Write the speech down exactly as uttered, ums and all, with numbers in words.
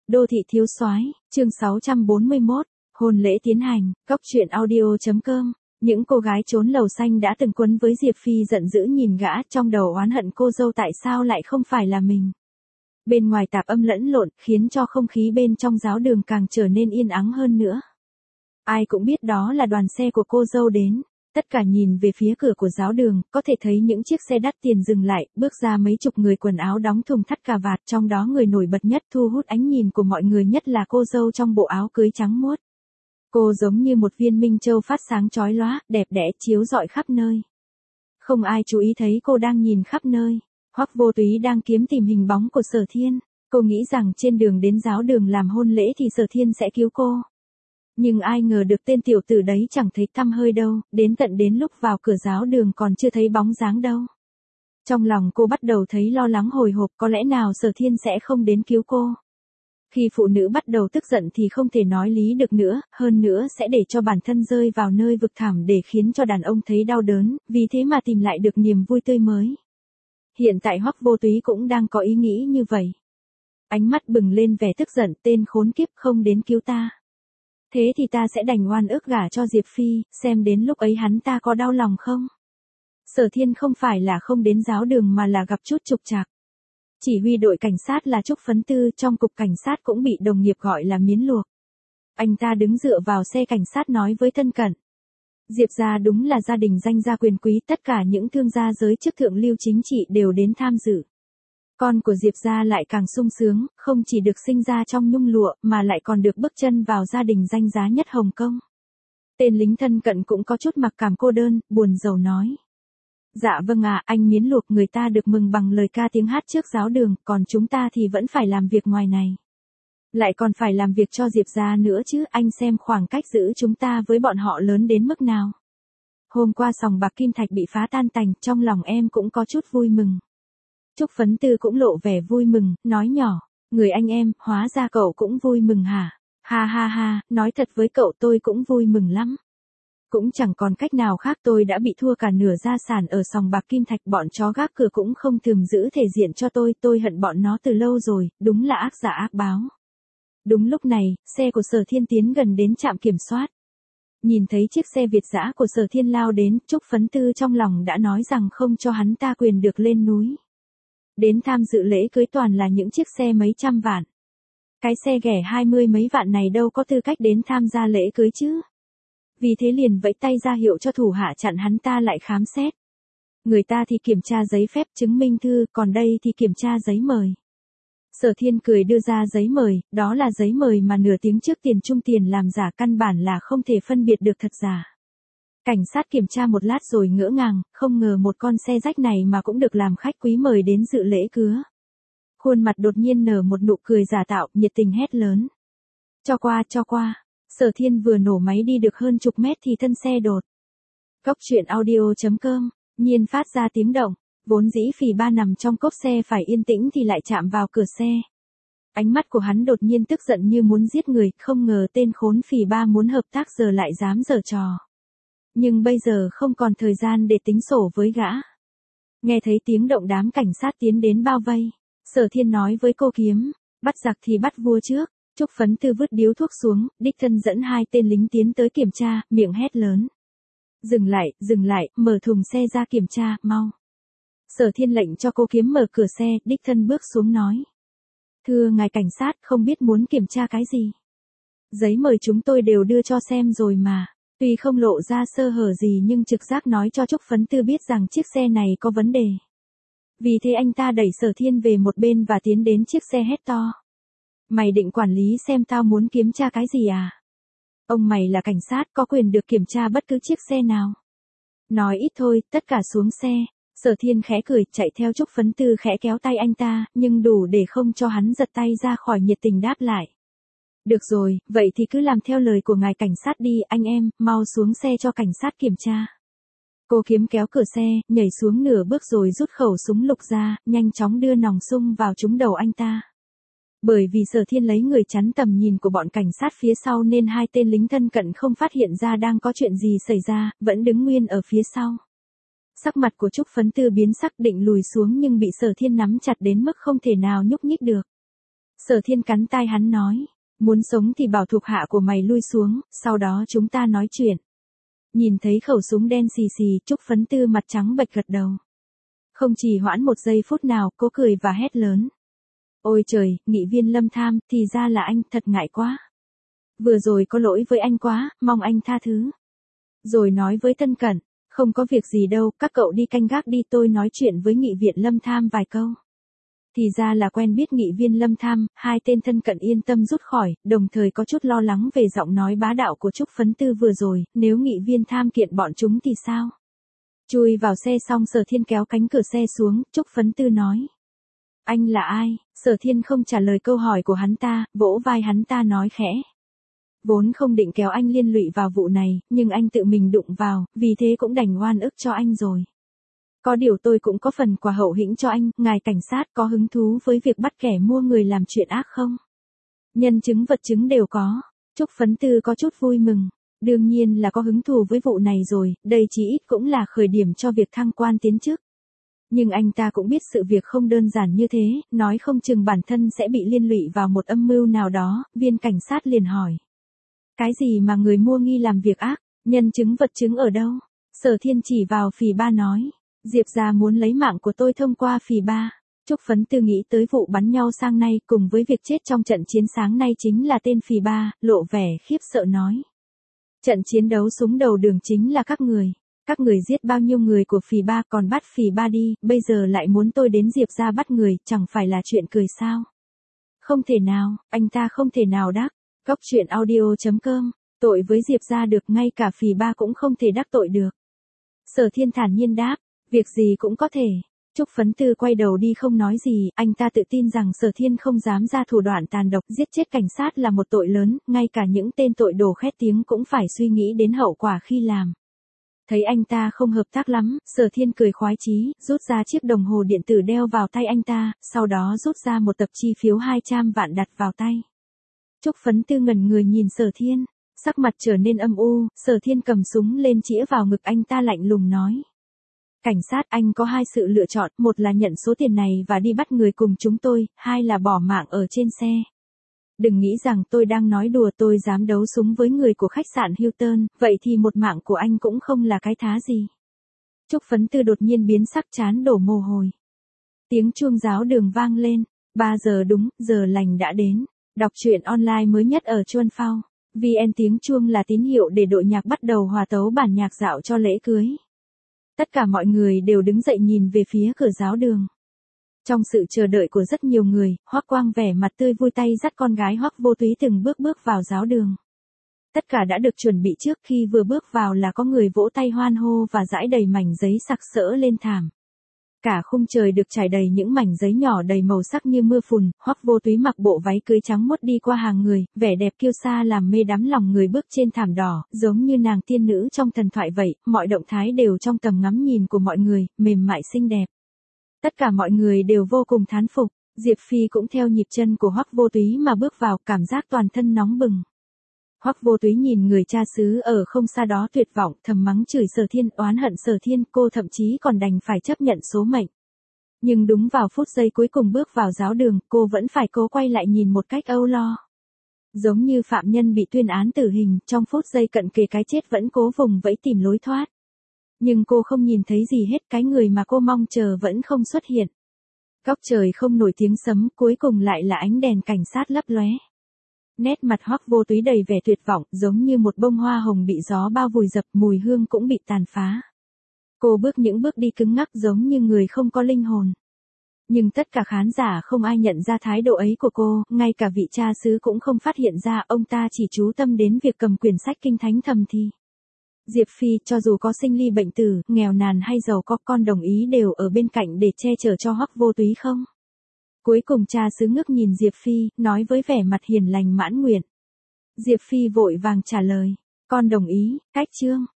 Đô thị thiếu soái, chương sáu trăm bốn mươi mốt, hôn lễ tiến hành, cóc truyện audio.com. Những cô gái trốn lầu xanh đã từng quấn với Diệp Phi giận dữ nhìn gã, trong đầu oán hận cô dâu tại sao lại không phải là mình. Bên ngoài tạp âm lẫn lộn, khiến cho không khí bên trong giáo đường càng trở nên yên ắng hơn nữa. Ai cũng biết đó là đoàn xe của cô dâu đến. Tất cả nhìn về phía cửa của giáo đường, có thể thấy những chiếc xe đắt tiền dừng lại, bước ra mấy chục người quần áo đóng thùng thắt cà vạt, trong đó người nổi bật nhất thu hút ánh nhìn của mọi người nhất là cô dâu trong bộ áo cưới trắng muốt. Cô giống như một viên minh châu phát sáng chói lóa, đẹp đẽ chiếu rọi khắp nơi. Không ai chú ý thấy cô đang nhìn khắp nơi. Hoắc Vô Túy đang kiếm tìm hình bóng của Sở Thiên. Cô nghĩ rằng trên đường đến giáo đường làm hôn lễ thì Sở Thiên sẽ cứu cô. Nhưng ai ngờ được tên tiểu tử đấy chẳng thấy tăm hơi đâu, đến tận đến lúc vào cửa giáo đường còn chưa thấy bóng dáng đâu. Trong lòng cô bắt đầu thấy lo lắng hồi hộp, có lẽ nào Sở Thiên sẽ không đến cứu cô. Khi phụ nữ bắt đầu tức giận thì không thể nói lý được nữa, hơn nữa sẽ để cho bản thân rơi vào nơi vực thẳm để khiến cho đàn ông thấy đau đớn, vì thế mà tìm lại được niềm vui tươi mới. Hiện tại Hoắc Vô Túy cũng đang có ý nghĩ như vậy. Ánh mắt bừng lên vẻ tức giận, tên khốn kiếp không đến cứu ta. Thế thì ta sẽ đành oan ức gả cho Diệp Phi, xem đến lúc ấy hắn ta có đau lòng không? Sở Thiên không phải là không đến giáo đường mà là gặp chút trục trặc. Chỉ huy đội cảnh sát là Trúc Phấn Tư trong cục cảnh sát cũng bị đồng nghiệp gọi là miến luộc. Anh ta đứng dựa vào xe cảnh sát nói với thân cận. Diệp gia đúng là gia đình danh gia quyền quý, tất cả những thương gia giới chức thượng lưu chính trị đều đến tham dự. Con của Diệp gia lại càng sung sướng, không chỉ được sinh ra trong nhung lụa mà lại còn được bước chân vào gia đình danh giá nhất Hồng Kông. Tên lính thân cận cũng có chút mặc cảm cô đơn, buồn rầu nói. Dạ vâng ạ, anh miến luộc, người ta được mừng bằng lời ca tiếng hát trước giáo đường, còn chúng ta thì vẫn phải làm việc ngoài này. Lại còn phải làm việc cho Diệp gia nữa chứ, anh xem khoảng cách giữa chúng ta với bọn họ lớn đến mức nào. Hôm qua sòng bạc Kim Thạch bị phá tan tành, trong lòng em cũng có chút vui mừng. Trúc Phấn Tư cũng lộ vẻ vui mừng, nói nhỏ, người anh em, hóa ra cậu cũng vui mừng hả? Ha ha ha, nói thật với cậu tôi cũng vui mừng lắm. Cũng chẳng còn cách nào khác, tôi đã bị thua cả nửa gia sản ở sòng bạc Kim Thạch, bọn chó gác cửa cũng không thèm giữ thể diện cho tôi, tôi hận bọn nó từ lâu rồi, đúng là ác giả ác báo. Đúng lúc này, xe của Sở Thiên tiến gần đến trạm kiểm soát. Nhìn thấy chiếc xe Việt dã của Sở Thiên lao đến, Trúc Phấn Tư trong lòng đã nói rằng không cho hắn ta quyền được lên núi. Đến tham dự lễ cưới toàn là những chiếc xe mấy trăm vạn. Cái xe ghẻ hai mươi mấy vạn này đâu có tư cách đến tham gia lễ cưới chứ. Vì thế liền vẫy tay ra hiệu cho thủ hạ chặn hắn ta lại khám xét. Người ta thì kiểm tra giấy phép chứng minh thư, còn đây thì kiểm tra giấy mời. Sở Thiên cười đưa ra giấy mời, đó là giấy mời mà nửa tiếng trước tiền trung tiền làm giả, căn bản là không thể phân biệt được thật giả. Cảnh sát kiểm tra một lát rồi ngỡ ngàng, không ngờ một con xe rách này mà cũng được làm khách quý mời đến dự lễ cưới. Khuôn mặt đột nhiên nở một nụ cười giả tạo, nhiệt tình hét lớn. Cho qua, cho qua. Sở Thiên vừa nổ máy đi được hơn chục mét thì thân xe đột. Cóc truyện audio.com, nhiên phát ra tiếng động, vốn dĩ Phì Ba nằm trong cốp xe phải yên tĩnh thì lại chạm vào cửa xe. Ánh mắt của hắn đột nhiên tức giận như muốn giết người, không ngờ tên khốn Phì Ba muốn hợp tác giờ lại dám giở trò. Nhưng bây giờ không còn thời gian để tính sổ với gã. Nghe thấy tiếng động đám cảnh sát tiến đến bao vây. Sở Thiên nói với cô kiếm, bắt giặc thì bắt vua trước. Trúc Phấn Tư vứt điếu thuốc xuống, đích thân dẫn hai tên lính tiến tới kiểm tra, miệng hét lớn. Dừng lại, dừng lại, mở thùng xe ra kiểm tra, mau. Sở Thiên lệnh cho cô kiếm mở cửa xe, đích thân bước xuống nói. Thưa ngài cảnh sát, không biết muốn kiểm tra cái gì. Giấy mời chúng tôi đều đưa cho xem rồi mà. Tuy không lộ ra sơ hở gì nhưng trực giác nói cho Trúc Phấn Tư biết rằng chiếc xe này có vấn đề. Vì thế anh ta đẩy Sở Thiên về một bên và tiến đến chiếc xe hét to. Mày định quản lý xem tao muốn kiểm tra cái gì à? Ông mày là cảnh sát, có quyền được kiểm tra bất cứ chiếc xe nào. Nói ít thôi, tất cả xuống xe. Sở Thiên khẽ cười, chạy theo Trúc Phấn Tư khẽ kéo tay anh ta, nhưng đủ để không cho hắn giật tay ra khỏi, nhiệt tình đáp lại. Được rồi, vậy thì cứ làm theo lời của ngài cảnh sát đi, anh em, mau xuống xe cho cảnh sát kiểm tra. Cô kiếm kéo cửa xe, nhảy xuống nửa bước rồi rút khẩu súng lục ra, nhanh chóng đưa nòng súng vào trúng đầu anh ta. Bởi vì Sở Thiên lấy người chắn tầm nhìn của bọn cảnh sát phía sau nên hai tên lính thân cận không phát hiện ra đang có chuyện gì xảy ra, vẫn đứng nguyên ở phía sau. Sắc mặt của Trúc Phấn Tư biến sắc, định lùi xuống nhưng bị Sở Thiên nắm chặt đến mức không thể nào nhúc nhích được. Sở Thiên cắn tai hắn nói, muốn sống thì bảo thuộc hạ của mày lui xuống, sau đó chúng ta nói chuyện. Nhìn thấy khẩu súng đen xì xì, Trúc Phấn Tư mặt trắng bệch gật đầu. Không chỉ hoãn một giây phút nào, cô cười và hét lớn. Ôi trời, nghị viên Lâm Tham, thì ra là anh, thật ngại quá. Vừa rồi có lỗi với anh quá, mong anh tha thứ. Rồi nói với Tân Cẩn, không có việc gì đâu, các cậu đi canh gác đi, tôi nói chuyện với nghị viện Lâm Tham vài câu. Thì ra là quen biết nghị viên Lâm Tham, hai tên Tân Cận yên tâm rút khỏi, đồng thời có chút lo lắng về giọng nói bá đạo của Trúc Phấn Tư vừa rồi, nếu nghị viên Tham kiện bọn chúng thì sao? Chui vào xe xong Sở Thiên kéo cánh cửa xe xuống, Trúc Phấn Tư nói. Anh là ai? Sở Thiên không trả lời câu hỏi của hắn ta, vỗ vai hắn ta nói khẽ. Vốn không định kéo anh liên lụy vào vụ này, nhưng anh tự mình đụng vào, vì thế cũng đành oan ức cho anh rồi. Có điều tôi cũng có phần quà hậu hĩnh cho anh, ngài cảnh sát có hứng thú với việc bắt kẻ mua người làm chuyện ác không? Nhân chứng vật chứng đều có. Trúc Phấn Tư có chút vui mừng. Đương nhiên là có hứng thú với vụ này rồi, đây chí ít cũng là khởi điểm cho việc thăng quan tiến chức. Nhưng anh ta cũng biết sự việc không đơn giản như thế, nói không chừng bản thân sẽ bị liên lụy vào một âm mưu nào đó, viên cảnh sát liền hỏi. Cái gì mà người mua nghi làm việc ác, nhân chứng vật chứng ở đâu? Sở Thiên chỉ vào Phì Ba nói. Diệp gia muốn lấy mạng của tôi thông qua Phì Ba. Trúc Phấn Tư nghĩ tới vụ bắn nhau sang nay cùng với việc chết trong trận chiến sáng nay chính là tên Phì Ba, lộ vẻ khiếp sợ nói. Trận chiến đấu súng đầu đường chính là các người. Các người giết bao nhiêu người của Phì Ba còn bắt Phì Ba đi, bây giờ lại muốn tôi đến Diệp gia bắt người, chẳng phải là chuyện cười sao? Không thể nào, anh ta không thể nào đắc. Góc truyện audio chấm com, tội với Diệp gia được, ngay cả Phì Ba cũng không thể đắc tội được. Sở Thiên thản nhiên đáp, việc gì cũng có thể. Trúc Phấn Tư quay đầu đi không nói gì, anh ta tự tin rằng Sở Thiên không dám ra thủ đoạn tàn độc, giết chết cảnh sát là một tội lớn, ngay cả những tên tội đồ khét tiếng cũng phải suy nghĩ đến hậu quả khi làm. Thấy anh ta không hợp tác lắm, Sở Thiên cười khoái chí, rút ra chiếc đồng hồ điện tử đeo vào tay anh ta, sau đó rút ra một tập chi phiếu hai trăm vạn đặt vào tay. Trúc Phấn Tư ngẩn người nhìn Sở Thiên, sắc mặt trở nên âm u, Sở Thiên cầm súng lên chĩa vào ngực anh ta lạnh lùng nói. Cảnh sát, anh có hai sự lựa chọn, một là nhận số tiền này và đi bắt người cùng chúng tôi, hai là bỏ mạng ở trên xe. Đừng nghĩ rằng tôi đang nói đùa, tôi dám đấu súng với người của khách sạn Hilton, vậy thì một mạng của anh cũng không là cái thá gì. Trúc Phấn Tư đột nhiên biến sắc, trán đổ mồ hôi. Tiếng chuông giáo đường vang lên, ba giờ đúng, giờ lành đã đến. Đọc truyện online mới nhất ở Chuan Phao. vê en tiếng chuông là tín hiệu để đội nhạc bắt đầu hòa tấu bản nhạc dạo cho lễ cưới. Tất cả mọi người đều đứng dậy nhìn về phía cửa giáo đường. Trong sự chờ đợi của rất nhiều người, Hoắc Quang vẻ mặt tươi vui tay dắt con gái Hoắc Vô Túy từng bước bước vào giáo đường. Tất cả đã được chuẩn bị trước, khi vừa bước vào là có người vỗ tay hoan hô và rải đầy mảnh giấy sặc sỡ lên thảm. Cả khung trời được trải đầy những mảnh giấy nhỏ đầy màu sắc như mưa phùn, Hoắc Vô Túy mặc bộ váy cưới trắng muốt đi qua hàng người, vẻ đẹp kiêu sa làm mê đắm lòng người, bước trên thảm đỏ, giống như nàng tiên nữ trong thần thoại vậy, mọi động thái đều trong tầm ngắm nhìn của mọi người, mềm mại xinh đẹp. Tất cả mọi người đều vô cùng thán phục, Diệp Phi cũng theo nhịp chân của Hoắc Vô Túy mà bước vào, cảm giác toàn thân nóng bừng. Hoắc Vô Túy nhìn người cha xứ ở không xa đó tuyệt vọng, thầm mắng chửi Sở Thiên, oán hận Sở Thiên, cô thậm chí còn đành phải chấp nhận số mệnh. Nhưng đúng vào phút giây cuối cùng bước vào giáo đường, cô vẫn phải cố quay lại nhìn một cách âu lo. Giống như phạm nhân bị tuyên án tử hình, trong phút giây cận kề cái chết vẫn cố vùng vẫy tìm lối thoát. Nhưng cô không nhìn thấy gì hết, cái người mà cô mong chờ vẫn không xuất hiện. Góc trời không nổi tiếng sấm, cuối cùng lại là ánh đèn cảnh sát lấp lóe. Nét mặt Hoắc Vô Túy đầy vẻ tuyệt vọng, giống như một bông hoa hồng bị gió bao vùi dập, mùi hương cũng bị tàn phá. Cô bước những bước đi cứng ngắc giống như người không có linh hồn. Nhưng tất cả khán giả không ai nhận ra thái độ ấy của cô, ngay cả vị cha xứ cũng không phát hiện ra, ông ta chỉ chú tâm đến việc cầm quyển sách kinh thánh thầm thì. Diệp Phi, cho dù có sinh ly bệnh tử, nghèo nàn hay giàu có, con đồng ý đều ở bên cạnh để che chở cho Hoắc Vô Túy không? Cuối cùng cha xứ ngước nhìn Diệp Phi, nói với vẻ mặt hiền lành mãn nguyện. Diệp Phi vội vàng trả lời, con đồng ý, cách chương.